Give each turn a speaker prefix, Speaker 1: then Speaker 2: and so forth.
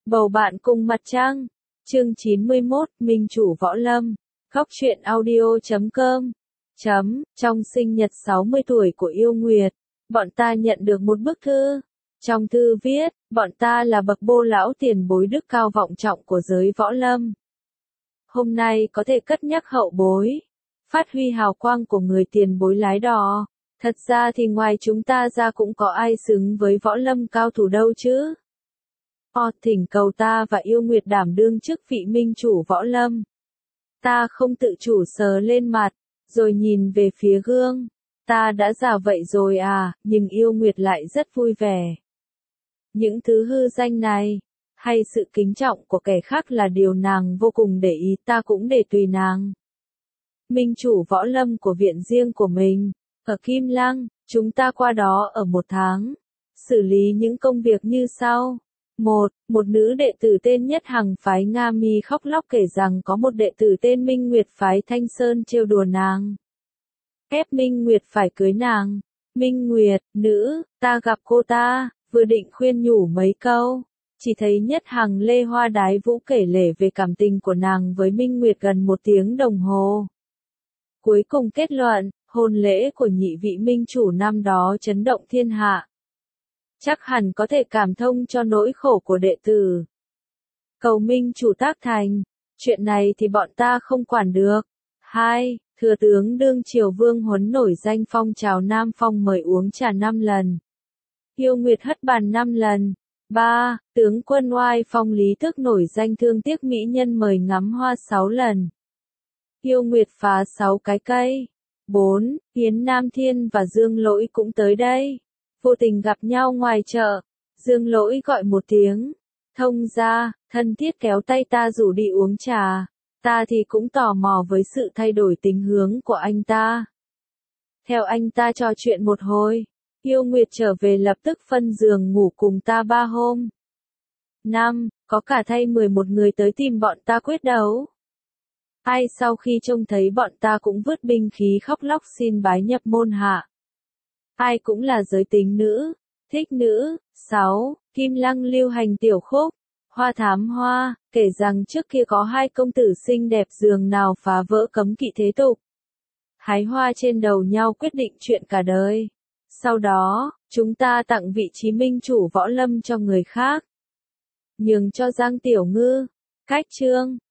Speaker 1: Bầu bạn cùng mặt trăng. Chương 91, Minh chủ võ lâm. Góc truyện audio.com. Trong sinh nhật 60 tuổi của Yêu Nguyệt, bọn ta nhận được một bức thư. Trong thư viết, bọn ta là bậc bô lão tiền bối đức cao vọng trọng của giới võ lâm. Hôm nay có thể cất nhắc hậu bối, phát huy hào quang của người tiền bối lái đò. Thật ra thì ngoài chúng ta ra cũng có ai xứng với võ lâm cao thủ đâu chứ. Thỉnh cầu ta và Yêu Nguyệt đảm đương chức vị minh chủ võ lâm. Ta không tự chủ sờ lên mặt, rồi nhìn về phía gương. Ta đã già vậy rồi à, nhưng Yêu Nguyệt lại rất vui vẻ. Những thứ hư danh này, hay sự kính trọng của kẻ khác là điều nàng vô cùng để ý, ta cũng để tùy nàng. Minh chủ võ lâm của viện riêng của mình, ở Kim Lăng, chúng ta qua đó ở 1 tháng, xử lý những công việc như sau. Một nữ đệ tử tên Nhất Hằng phái Nga Mi khóc lóc kể rằng có một đệ tử tên Minh Nguyệt phái Thanh Sơn trêu đùa nàng, ép Minh Nguyệt phải cưới nàng. Minh Nguyệt, nữ, ta gặp cô ta, vừa định khuyên nhủ mấy câu, chỉ thấy Nhất Hằng lê hoa đái vũ kể lể về cảm tình của nàng với Minh Nguyệt gần 1 tiếng đồng hồ. Cuối cùng kết luận, hôn lễ của nhị vị minh chủ năm đó chấn động thiên hạ. Chắc hẳn có thể cảm thông cho nỗi khổ của đệ tử. Cầu minh chủ tác thành, chuyện này thì bọn ta không quản được. 2. Thừa tướng đương triều Vương Huấn nổi danh phong trào Nam Phong mời uống trà 5 lần. Yêu Nguyệt hất bàn 5 lần. 3. Tướng quân oai phong Lý Thức nổi danh thương tiếc mỹ nhân mời ngắm hoa 6 lần. Yêu Nguyệt phá 6 cái cây. 4. Yến Nam Thiên và Dương Lỗi cũng tới đây. Vô tình gặp nhau ngoài chợ, Dương Lỗi gọi một tiếng, thông ra, thân thiết kéo tay ta rủ đi uống trà. Ta thì cũng tò mò với sự thay đổi tính hướng của anh ta. Theo anh ta trò chuyện một hồi, Yêu Nguyệt trở về lập tức phân giường ngủ cùng ta 3 hôm. 5. Có cả thay 11 người tới tìm bọn ta quyết đấu. Ai sau khi trông thấy bọn ta cũng vứt binh khí khóc lóc xin bái nhập môn hạ. Ai cũng là giới tính nữ, thích nữ. 6. Kim Lăng lưu hành tiểu khúc, Hoa Thám Hoa, kể rằng trước kia có 2 công tử xinh đẹp giường nào phá vỡ cấm kỵ thế tục. Hái hoa trên đầu nhau quyết định chuyện cả đời. Sau đó, chúng ta tặng vị trí minh chủ võ lâm cho người khác. Nhường cho Giang Tiểu Ngư. Cách chương.